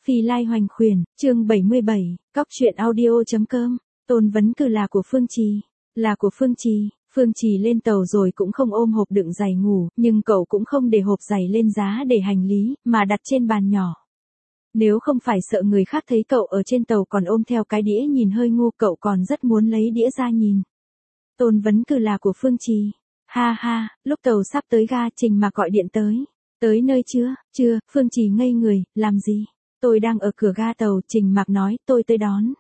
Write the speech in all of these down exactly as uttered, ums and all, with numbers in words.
Phi Lai Hoành Khuyển, chương bảy mươi bảy, cóc truyện audio.com, Tôn vấn cử là của Phương Trì. Là của Phương Trì, Phương Trì lên tàu rồi cũng không ôm hộp đựng giày ngủ, nhưng cậu cũng không để hộp giày lên giá để hành lý, mà đặt trên bàn nhỏ. Nếu không phải sợ người khác thấy cậu ở trên tàu còn ôm theo cái đĩa nhìn hơi ngu, cậu còn rất muốn lấy đĩa ra nhìn. Tôn vấn cử là của Phương Trì. Ha ha, lúc tàu sắp tới ga Trình Mạc gọi điện tới. Tới nơi chưa? Chưa, Phương Trì ngây người, làm gì? Tôi đang ở cửa ga tàu, Trình Mạc nói, tôi tới đón.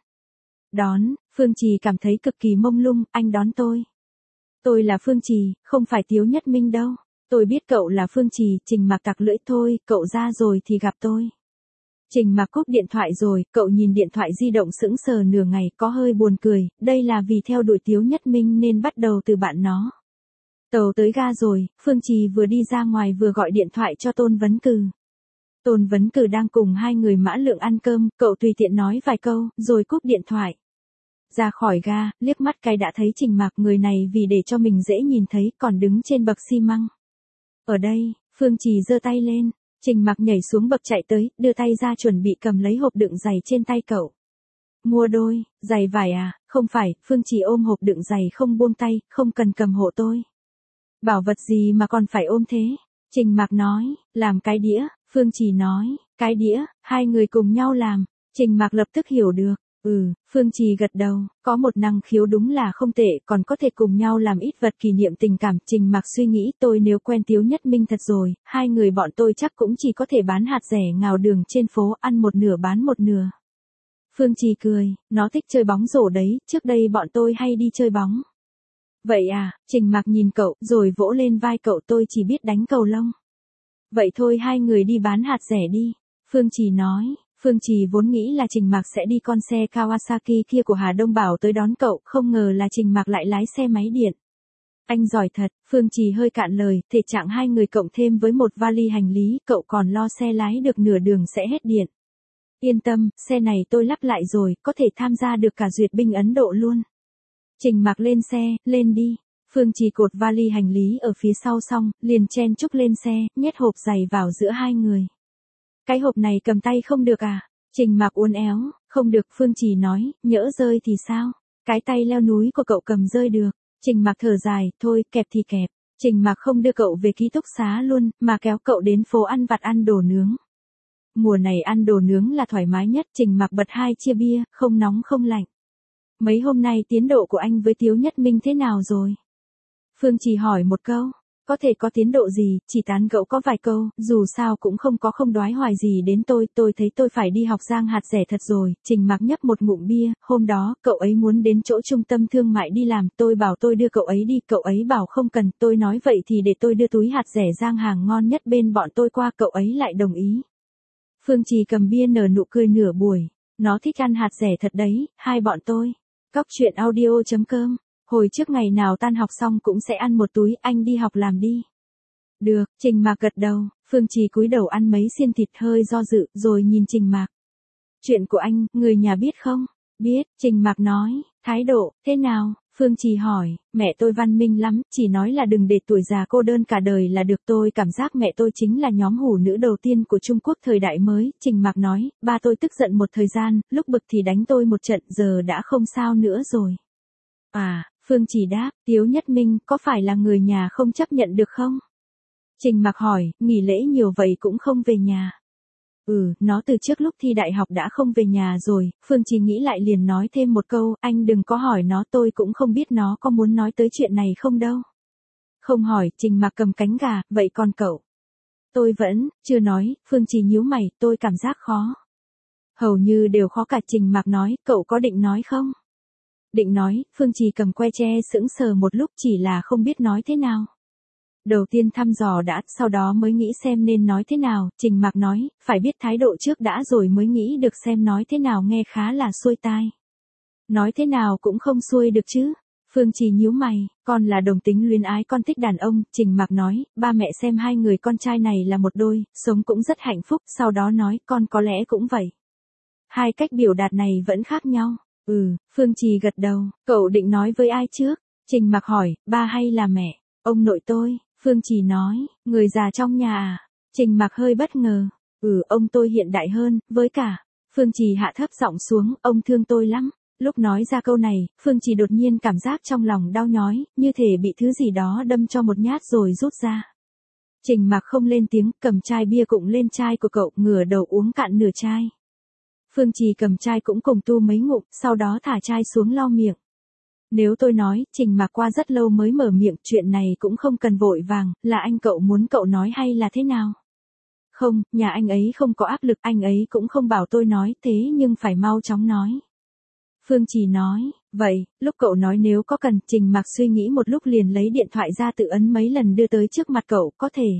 Đón, Phương Trì cảm thấy cực kỳ mông lung, anh đón tôi. Tôi là Phương Trì, không phải Tiếu Nhất Minh đâu. Tôi biết cậu là Phương Trì, Trình Mạc tặc lưỡi, thôi, cậu ra rồi thì gặp tôi. Trình Mạc cúp điện thoại rồi, cậu nhìn điện thoại di động sững sờ nửa ngày, có hơi buồn cười, đây là vì theo đuổi Tiếu Nhất Minh nên bắt đầu từ bạn nó. Tàu tới ga rồi, Phương Trì vừa đi ra ngoài vừa gọi điện thoại cho Tôn Vấn Cử. Tôn Vấn Cử đang cùng hai người Mã Lượng ăn cơm, cậu tùy tiện nói vài câu, rồi cúp điện thoại. Ra khỏi ga, liếc mắt cái đã thấy Trình Mạc, người này vì để cho mình dễ nhìn thấy còn đứng trên bậc xi măng. Ở đây, Phương Trì giơ tay lên, Trình Mạc nhảy xuống bậc chạy tới, đưa tay ra chuẩn bị cầm lấy hộp đựng giày trên tay cậu. Mua đôi, giày vải à? Không phải, Phương Trì ôm hộp đựng giày không buông tay, không cần cầm hộ tôi. Bảo vật gì mà còn phải ôm thế? Trình Mạc nói, làm cái đĩa, Phương Trì nói, cái đĩa, hai người cùng nhau làm. Trình Mạc lập tức hiểu được, ừ, Phương Trì gật đầu, có một năng khiếu đúng là không tệ, còn có thể cùng nhau làm ít vật kỷ niệm tình cảm. Trình Mạc suy nghĩ, tôi nếu quen Tiếu Nhất Minh thật rồi, hai người bọn tôi chắc cũng chỉ có thể bán hạt rẻ ngào đường trên phố, ăn một nửa bán một nửa. Phương Trì cười, nó thích chơi bóng rổ đấy, trước đây bọn tôi hay đi chơi bóng. Vậy à, Trình Mạc nhìn cậu, rồi vỗ lên vai cậu, tôi chỉ biết đánh cầu lông. Vậy thôi hai người đi bán hạt rẻ đi. Phương Trì nói, Phương Trì vốn nghĩ là Trình Mạc sẽ đi con xe Kawasaki kia của Hà Đông Bảo tới đón cậu, không ngờ là Trình Mạc lại lái xe máy điện. Anh giỏi thật, Phương Trì hơi cạn lời, thể trạng hai người cộng thêm với một vali hành lý, cậu còn lo xe lái được nửa đường sẽ hết điện. Yên tâm, xe này tôi lắp lại rồi, có thể tham gia được cả duyệt binh Ấn Độ luôn. Trình Mạc lên xe, lên đi. Phương Trì cột vali hành lý ở phía sau xong, liền chen chúc lên xe, nhét hộp giày vào giữa hai người. Cái hộp này cầm tay không được à? Trình Mạc uốn éo, không được, Phương Trì nói, nhỡ rơi thì sao? Cái tay leo núi của cậu cầm rơi được. Trình Mạc thở dài, thôi, kẹp thì kẹp. Trình Mạc không đưa cậu về ký túc xá luôn, mà kéo cậu đến phố ăn vặt ăn đồ nướng. Mùa này ăn đồ nướng là thoải mái nhất, Trình Mạc bật hai chia bia, không nóng không lạnh. Mấy hôm nay tiến độ của anh với Tiếu Nhất Minh thế nào rồi? Phương Trì hỏi một câu, có thể có tiến độ gì, chỉ tán gẫu có vài câu, dù sao cũng không có không đoái hoài gì đến tôi, tôi thấy tôi phải đi học rang hạt rẻ thật rồi. Trình Mạc nhấp một ngụm bia, hôm đó, cậu ấy muốn đến chỗ trung tâm thương mại đi làm, tôi bảo tôi đưa cậu ấy đi, cậu ấy bảo không cần, tôi nói vậy thì để tôi đưa túi hạt rẻ rang hàng ngon nhất bên bọn tôi qua, cậu ấy lại đồng ý. Phương Trì cầm bia nở nụ cười nửa buổi, nó thích ăn hạt rẻ thật đấy, hai bọn tôi. Cóc truyện audio.com, hồi trước ngày nào tan học xong cũng sẽ ăn một túi, anh đi học làm đi. Được, Trình Mạc gật đầu, Phương Trì cúi đầu ăn mấy xiên thịt hơi do dự, rồi nhìn Trình Mạc. Chuyện của anh, người nhà biết không? Biết, Trình Mạc nói, thái độ, thế nào? Phương Trì hỏi, mẹ tôi văn minh lắm, chỉ nói là đừng để tuổi già cô đơn cả đời là được, tôi cảm giác mẹ tôi chính là nhóm hủ nữ đầu tiên của Trung Quốc thời đại mới. Trình Mạc nói, ba tôi tức giận một thời gian, lúc bực thì đánh tôi một trận, giờ đã không sao nữa rồi. À, Phương Trì đáp, Tiếu Nhất Minh có phải là người nhà không chấp nhận được không? Trình Mạc hỏi, nghỉ lễ nhiều vậy cũng không về nhà. Ừ, nó từ trước lúc thi đại học đã không về nhà rồi. Phương Trì nghĩ lại liền nói thêm một câu, anh đừng có hỏi nó, tôi cũng không biết nó có muốn nói tới chuyện này không đâu. Không hỏi, Trình Mạc cầm cánh gà, vậy còn cậu? Tôi vẫn, chưa nói, Phương Trì nhíu mày, tôi cảm giác khó. Hầu như đều khó cả. Trình Mạc nói, cậu có định nói không? Định nói, Phương Trì cầm que tre sững sờ một lúc, chỉ là không biết nói thế nào. Đầu tiên thăm dò đã, sau đó mới nghĩ xem nên nói thế nào. Trình Mạc nói, phải biết thái độ trước đã rồi mới nghĩ được xem nói thế nào, nghe khá là xuôi tai. Nói thế nào cũng không xuôi được chứ. Phương Trì nhíu mày, con là đồng tính luyến ái, con thích đàn ông. Trình Mạc nói, ba mẹ xem hai người con trai này là một đôi, sống cũng rất hạnh phúc, sau đó nói, con có lẽ cũng vậy. Hai cách biểu đạt này vẫn khác nhau. Ừ, Phương Trì gật đầu, cậu định nói với ai trước? Trình Mạc hỏi, ba hay là mẹ? Ông nội tôi. Phương Trì nói, người già trong nhà à? Trình Mạc hơi bất ngờ. Ừ, ông tôi hiện đại hơn, với cả. Phương Trì hạ thấp giọng xuống, ông thương tôi lắm. Lúc nói ra câu này, Phương Trì đột nhiên cảm giác trong lòng đau nhói, như thể bị thứ gì đó đâm cho một nhát rồi rút ra. Trình Mạc không lên tiếng, cầm chai bia cụng lên chai của cậu, ngửa đầu uống cạn nửa chai. Phương Trì cầm chai cũng cùng tu mấy ngụm, sau đó thả chai xuống lau miệng. Nếu tôi nói, Trình Mạc qua rất lâu mới mở miệng, chuyện này cũng không cần vội vàng, là anh cậu muốn cậu nói hay là thế nào? Không, nhà anh ấy không có áp lực, anh ấy cũng không bảo tôi nói, thế nhưng phải mau chóng nói. Phương Trì nói, vậy, lúc cậu nói nếu có cần, Trình Mạc suy nghĩ một lúc liền lấy điện thoại ra tự ấn mấy lần đưa tới trước mặt cậu, có thể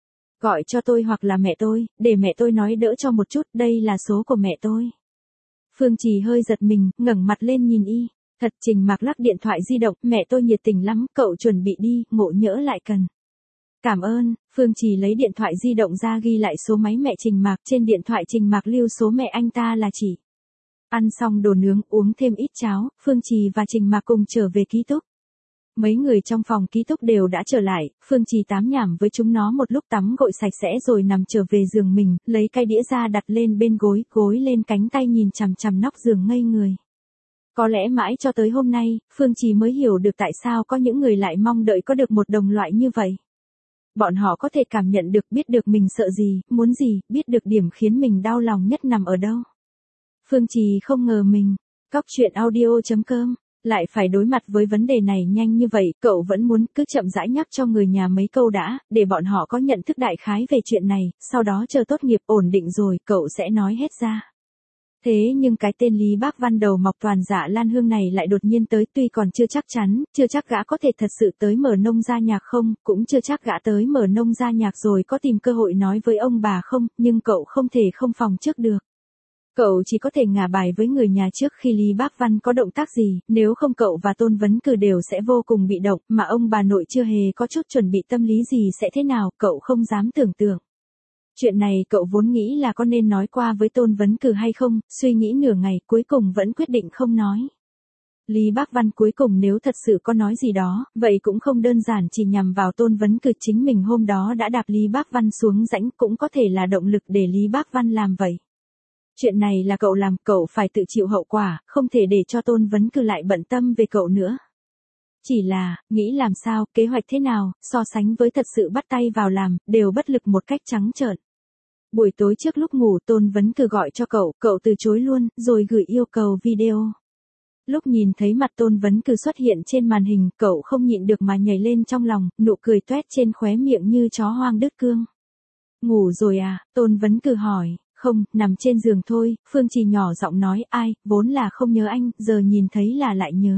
gọi cho tôi hoặc là mẹ tôi, để mẹ tôi nói đỡ cho một chút, đây là số của mẹ tôi. Phương Trì hơi giật mình, ngẩng mặt lên nhìn y, thật. Trình Mạc lắc điện thoại di động, mẹ tôi nhiệt tình lắm, cậu chuẩn bị đi, ngộ nhỡ lại cần. Cảm ơn. Phương Trì lấy điện thoại di động ra ghi lại số máy mẹ Trình Mạc, trên điện thoại Trình Mạc lưu số mẹ anh ta là chỉ. Ăn xong đồ nướng, uống thêm ít cháo, Phương Trì và Trình Mạc cùng trở về ký túc. Mấy người trong phòng ký túc đều đã trở lại, Phương Trì tám nhảm với chúng nó một lúc, tắm gội sạch sẽ rồi nằm trở về giường mình, lấy cái đĩa ra đặt lên bên gối, gối lên cánh tay nhìn chằm chằm nóc giường ngây người. Có lẽ mãi cho tới hôm nay, Phương Trì mới hiểu được tại sao có những người lại mong đợi có được một đồng loại như vậy. Bọn họ có thể cảm nhận được, biết được mình sợ gì, muốn gì, biết được điểm khiến mình đau lòng nhất nằm ở đâu. Phương Trì không ngờ mình, cóc truyện audio chấm com, lại phải đối mặt với vấn đề này nhanh như vậy, cậu vẫn muốn cứ chậm rãi nhắc cho người nhà mấy câu đã, để bọn họ có nhận thức đại khái về chuyện này, sau đó chờ tốt nghiệp ổn định rồi, cậu sẽ nói hết ra. Thế nhưng cái tên Lý Bác Văn đầu mọc toàn dạ lan hương này lại đột nhiên tới, tuy còn chưa chắc chắn, chưa chắc gã có thể thật sự tới mở nông gia nhạc không, cũng chưa chắc gã tới mở nông gia nhạc rồi có tìm cơ hội nói với ông bà không, nhưng cậu không thể không phòng trước được. Cậu chỉ có thể ngả bài với người nhà trước khi Lý Bác Văn có động tác gì, nếu không cậu và Tôn Vấn Cử đều sẽ vô cùng bị động, mà ông bà nội chưa hề có chút chuẩn bị tâm lý gì sẽ thế nào, cậu không dám tưởng tượng. Chuyện này cậu vốn nghĩ là có nên nói qua với Tôn Vấn Cử hay không, suy nghĩ nửa ngày, cuối cùng vẫn quyết định không nói. Lý Bác Văn cuối cùng nếu thật sự có nói gì đó, vậy cũng không đơn giản chỉ nhằm vào Tôn Vấn Cử, chính mình hôm đó đã đạp Lý Bác Văn xuống rãnh, cũng có thể là động lực để Lý Bác Văn làm vậy. Chuyện này là cậu làm, cậu phải tự chịu hậu quả, không thể để cho Tôn Vấn Cử lại bận tâm về cậu nữa. Chỉ là, nghĩ làm sao, kế hoạch thế nào, so sánh với thật sự bắt tay vào làm, đều bất lực một cách trắng trợn. Buổi tối trước lúc ngủ, Tôn Vấn Cử gọi cho cậu, cậu từ chối luôn, rồi gửi yêu cầu video. Lúc nhìn thấy mặt Tôn Vấn Cử xuất hiện trên màn hình, cậu không nhịn được mà nhảy lên trong lòng, nụ cười toét trên khóe miệng như chó hoang đứt cương. Ngủ rồi à? Tôn Vấn Cử hỏi. Không, nằm trên giường thôi. Phương Trì nhỏ giọng nói, ai, vốn là không nhớ anh, giờ nhìn thấy là lại nhớ.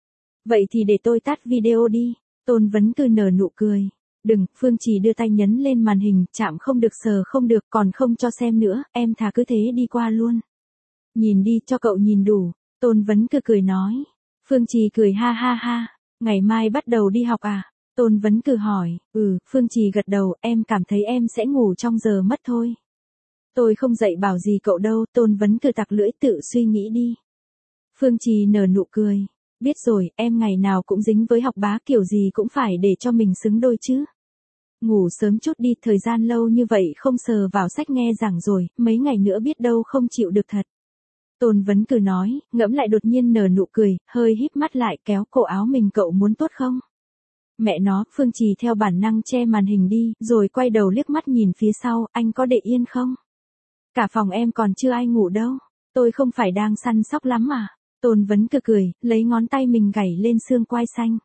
Vậy thì để tôi tắt video đi. Tôn Vấn Cử nở nụ cười. Đừng. Phương Trì đưa tay nhấn lên màn hình, chạm không được sờ không được, còn không cho xem nữa, em thà cứ thế đi qua luôn. Nhìn đi, cho cậu nhìn đủ. Tôn Vấn Cử cười nói. Phương Trì cười ha ha ha. Ngày mai bắt đầu đi học à? Tôn Vấn Cử hỏi. Ừ. Phương Trì gật đầu, em cảm thấy em sẽ ngủ trong giờ mất thôi. Tôi không dạy bảo gì cậu đâu. Tôn Vấn Cử tặc lưỡi tự suy nghĩ đi. Phương Trì nở nụ cười. Biết rồi, em ngày nào cũng dính với học bá, kiểu gì cũng phải để cho mình xứng đôi chứ. Ngủ sớm chút đi, thời gian lâu như vậy không sờ vào sách nghe giảng rồi, mấy ngày nữa biết đâu không chịu được thật. Tôn Vấn Cử nói, ngẫm lại đột nhiên nở nụ cười, hơi híp mắt lại kéo cổ áo mình, cậu muốn tốt không? Mẹ nó. Phương Trì theo bản năng che màn hình đi, rồi quay đầu liếc mắt nhìn phía sau, anh có để yên không? Cả phòng em còn chưa ai ngủ đâu. Tôi không phải đang săn sóc lắm à? Tôn Vấn Cử cười, lấy ngón tay mình gảy lên xương quai xanh.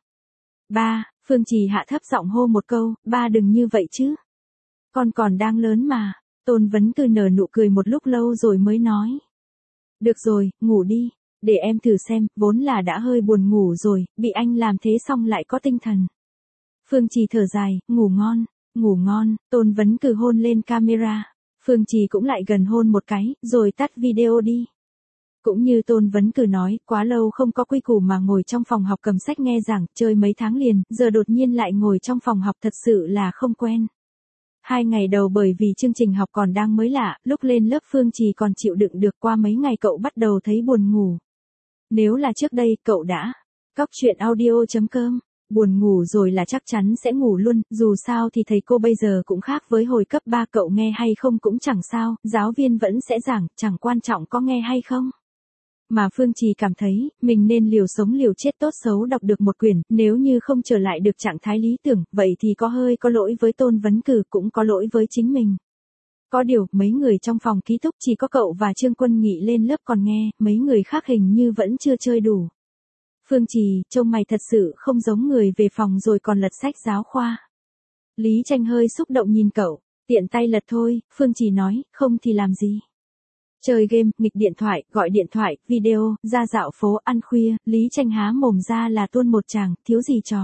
Ba. Phương Trì hạ thấp giọng hô một câu, ba đừng như vậy chứ. Con còn đang lớn mà. Tôn Vấn Cử nở nụ cười một lúc lâu rồi mới nói. Được rồi, ngủ đi. Để em thử xem, vốn là đã hơi buồn ngủ rồi, bị anh làm thế xong lại có tinh thần. Phương Trì thở dài, ngủ ngon, ngủ ngon. Tôn Vấn Cử hôn lên camera. Phương Trì cũng lại gần hôn một cái, rồi tắt video đi. Cũng như Tôn Vấn Cử nói, quá lâu không có quy củ mà ngồi trong phòng học cầm sách nghe giảng, chơi mấy tháng liền, giờ đột nhiên lại ngồi trong phòng học thật sự là không quen. Hai ngày đầu bởi vì chương trình học còn đang mới lạ, lúc lên lớp Phương Trì còn chịu đựng được, qua mấy ngày cậu bắt đầu thấy buồn ngủ. Nếu là trước đây, cậu đã. cóc truyện audio chấm com Buồn ngủ rồi là chắc chắn sẽ ngủ luôn, dù sao thì thầy cô bây giờ cũng khác với hồi cấp ba, cậu nghe hay không cũng chẳng sao, giáo viên vẫn sẽ giảng, chẳng quan trọng có nghe hay không. Mà Phương Trì cảm thấy, mình nên liều sống liều chết tốt xấu đọc được một quyển, nếu như không trở lại được trạng thái lý tưởng, vậy thì có hơi có lỗi với Tôn Vấn Cử, cũng có lỗi với chính mình. Có điều, mấy người trong phòng ký túc chỉ có cậu và Trương Quân Nghị lên lớp còn nghe, mấy người khác hình như vẫn chưa chơi đủ. Phương Trì, trông mày thật sự không giống người về phòng rồi còn lật sách giáo khoa. Lý Tranh hơi xúc động nhìn cậu, tiện tay lật thôi, Phương Trì nói, không thì làm gì. Chơi game, nghịch điện thoại, gọi điện thoại, video, ra dạo phố, ăn khuya, Lý Tranh há mồm ra là tuôn một tràng, thiếu gì trò.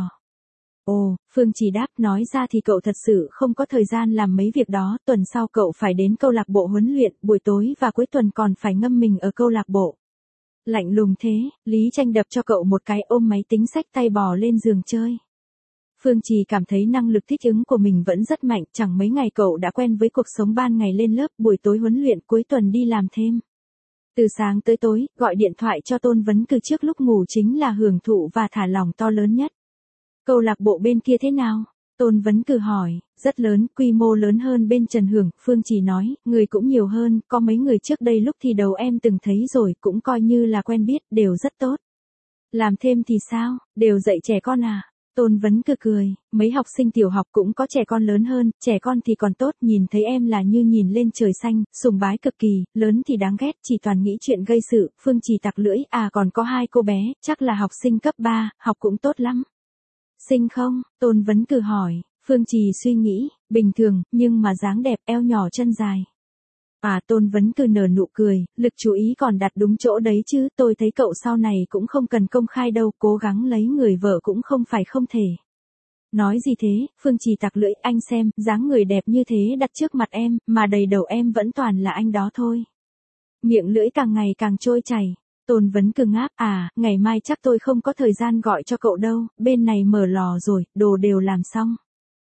Ồ, Phương Trì đáp, nói ra thì cậu thật sự không có thời gian làm mấy việc đó, tuần sau cậu phải đến câu lạc bộ huấn luyện, buổi tối và cuối tuần còn phải ngâm mình ở câu lạc bộ. Lạnh lùng thế, Lý Tranh đập cho cậu một cái, ôm máy tính xách tay bò lên giường chơi. Phương Trì cảm thấy năng lực thích ứng của mình vẫn rất mạnh, chẳng mấy ngày cậu đã quen với cuộc sống ban ngày lên lớp, buổi tối huấn luyện, cuối tuần đi làm thêm. Từ sáng tới tối, gọi điện thoại cho Tôn Vấn Cử trước lúc ngủ chính là hưởng thụ và thả lỏng to lớn nhất. Câu lạc bộ bên kia thế nào? Tôn Vấn Cử hỏi, rất lớn, quy mô lớn hơn bên Trần Hưởng, Phương Trì nói, người cũng nhiều hơn, có mấy người trước đây lúc thi đầu em từng thấy rồi, cũng coi như là quen biết, đều rất tốt. Làm thêm thì sao, đều dạy trẻ con à? Tôn Vấn Cử cười, mấy học sinh tiểu học cũng có trẻ con lớn hơn, trẻ con thì còn tốt, nhìn thấy em là như nhìn lên trời xanh, sùng bái cực kỳ, lớn thì đáng ghét, chỉ toàn nghĩ chuyện gây sự, Phương Trì tặc lưỡi, à còn có hai cô bé, chắc là học sinh cấp ba, học cũng tốt lắm. Xinh không? Tôn Vấn Cử hỏi, Phương Trì suy nghĩ, bình thường, nhưng mà dáng đẹp, eo nhỏ chân dài. À, Tôn Vấn Cử nở nụ cười, lực chú ý còn đặt đúng chỗ đấy chứ, tôi thấy cậu sau này cũng không cần công khai đâu, cố gắng lấy người vợ cũng không phải không thể. Nói gì thế, Phương Trì tặc lưỡi, anh xem, dáng người đẹp như thế đặt trước mặt em, mà đầy đầu em vẫn toàn là anh đó thôi. Miệng lưỡi càng ngày càng trôi chảy. Tôn Vấn Cử ngáp, à, ngày mai chắc tôi không có thời gian gọi cho cậu đâu, bên này mở lò rồi, đồ đều làm xong.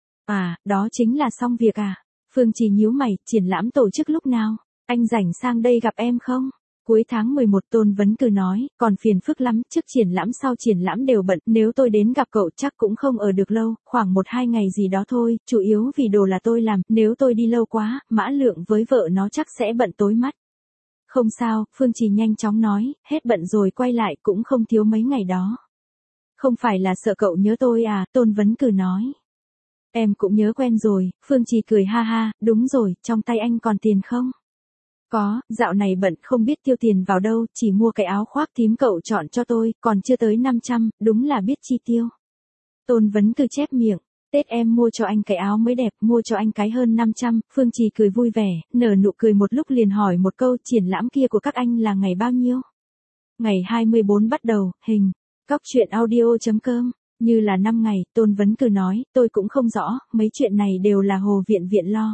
À, đó chính là xong việc à? Phương Trì nhíu mày, triển lãm tổ chức lúc nào? Anh rảnh sang đây gặp em không? Cuối tháng mười một, Tôn Vấn Cử nói, còn phiền phức lắm, trước triển lãm sau triển lãm đều bận, nếu tôi đến gặp cậu chắc cũng không ở được lâu, khoảng một hai ngày gì đó thôi, chủ yếu vì đồ là tôi làm, nếu tôi đi lâu quá, Mã Lượng với vợ nó chắc sẽ bận tối mắt. Không sao, Phương Trì nhanh chóng nói, hết bận rồi quay lại cũng không thiếu mấy ngày đó. Không phải là sợ cậu nhớ tôi à, Tôn Vấn Cử nói. Em cũng nhớ quen rồi, Phương Trì cười ha ha, đúng rồi, trong tay anh còn tiền không? Có, dạo này bận không biết tiêu tiền vào đâu, chỉ mua cái áo khoác thím cậu chọn cho tôi, còn chưa tới năm trăm, đúng là biết chi tiêu. Tôn Vấn Cử chép miệng, Tết em mua cho anh cái áo mới đẹp, mua cho anh cái hơn năm trăm, Phương Trì cười vui vẻ, nở nụ cười một lúc liền hỏi một câu, triển lãm kia của các anh là ngày bao nhiêu? Ngày hai mươi bốn bắt đầu, hình, Cóc truyện audio chấm com. Như là năm ngày, Tôn Vấn Cử nói, tôi cũng không rõ, mấy chuyện này đều là Hồ Viện Viện lo.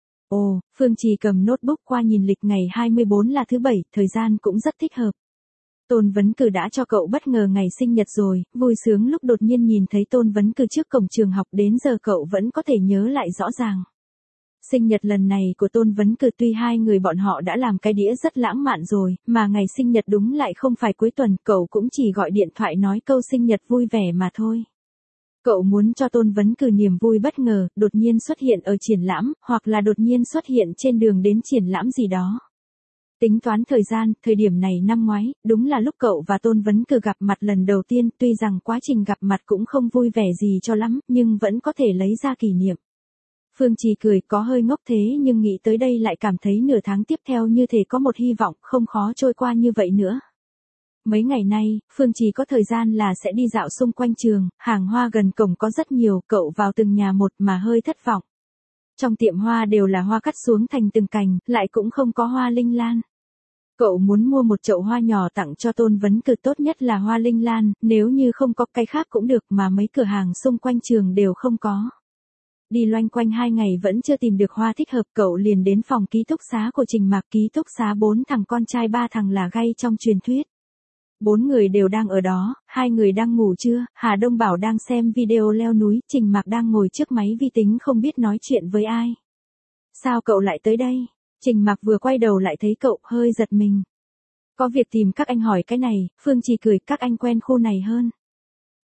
Ồ, Phương Trì cầm notebook qua nhìn lịch, ngày hai mươi bốn là thứ bảy, thời gian cũng rất thích hợp. Tôn Vấn Cử đã cho cậu bất ngờ ngày sinh nhật rồi, vui sướng lúc đột nhiên nhìn thấy Tôn Vấn Cử trước cổng trường học, đến giờ cậu vẫn có thể nhớ lại rõ ràng. Sinh nhật lần này của Tôn Vấn Cử tuy hai người bọn họ đã làm cái đĩa rất lãng mạn rồi, mà ngày sinh nhật đúng lại không phải cuối tuần, cậu cũng chỉ gọi điện thoại nói câu sinh nhật vui vẻ mà thôi. Cậu muốn cho Tôn Vấn Cử niềm vui bất ngờ, đột nhiên xuất hiện ở triển lãm, hoặc là đột nhiên xuất hiện trên đường đến triển lãm gì đó. Tính toán thời gian, thời điểm này năm ngoái, đúng là lúc cậu và Tôn Vấn Cử gặp mặt lần đầu tiên, tuy rằng quá trình gặp mặt cũng không vui vẻ gì cho lắm, nhưng vẫn có thể lấy ra kỷ niệm. Phương Trì cười, có hơi ngốc thế nhưng nghĩ tới đây lại cảm thấy nửa tháng tiếp theo như thể có một hy vọng, không khó trôi qua như vậy nữa. Mấy ngày nay, Phương Trì có thời gian là sẽ đi dạo xung quanh trường, hàng hoa gần cổng có rất nhiều, cậu vào từng nhà một mà hơi thất vọng. Trong tiệm hoa đều là hoa cắt xuống thành từng cành, lại cũng không có hoa linh lan. Cậu muốn mua một chậu hoa nhỏ tặng cho Tôn Vấn Cử, tốt nhất là hoa linh lan, nếu như không có cái khác cũng được, mà mấy cửa hàng xung quanh trường đều không có. Đi loanh quanh hai ngày vẫn chưa tìm được hoa thích hợp, cậu liền đến phòng ký túc xá của Trình Mạc, ký túc xá bốn thằng con trai ba thằng là gay trong truyền thuyết. Bốn người đều đang ở đó, hai người đang ngủ trưa, Hà Đông Bảo đang xem video leo núi, Trình Mạc đang ngồi trước máy vi tính không biết nói chuyện với ai. Sao cậu lại tới đây? Trình Mạc vừa quay đầu lại thấy cậu, hơi giật mình. Có việc tìm các anh, hỏi cái này, Phương Trì cười, các anh quen khu này hơn.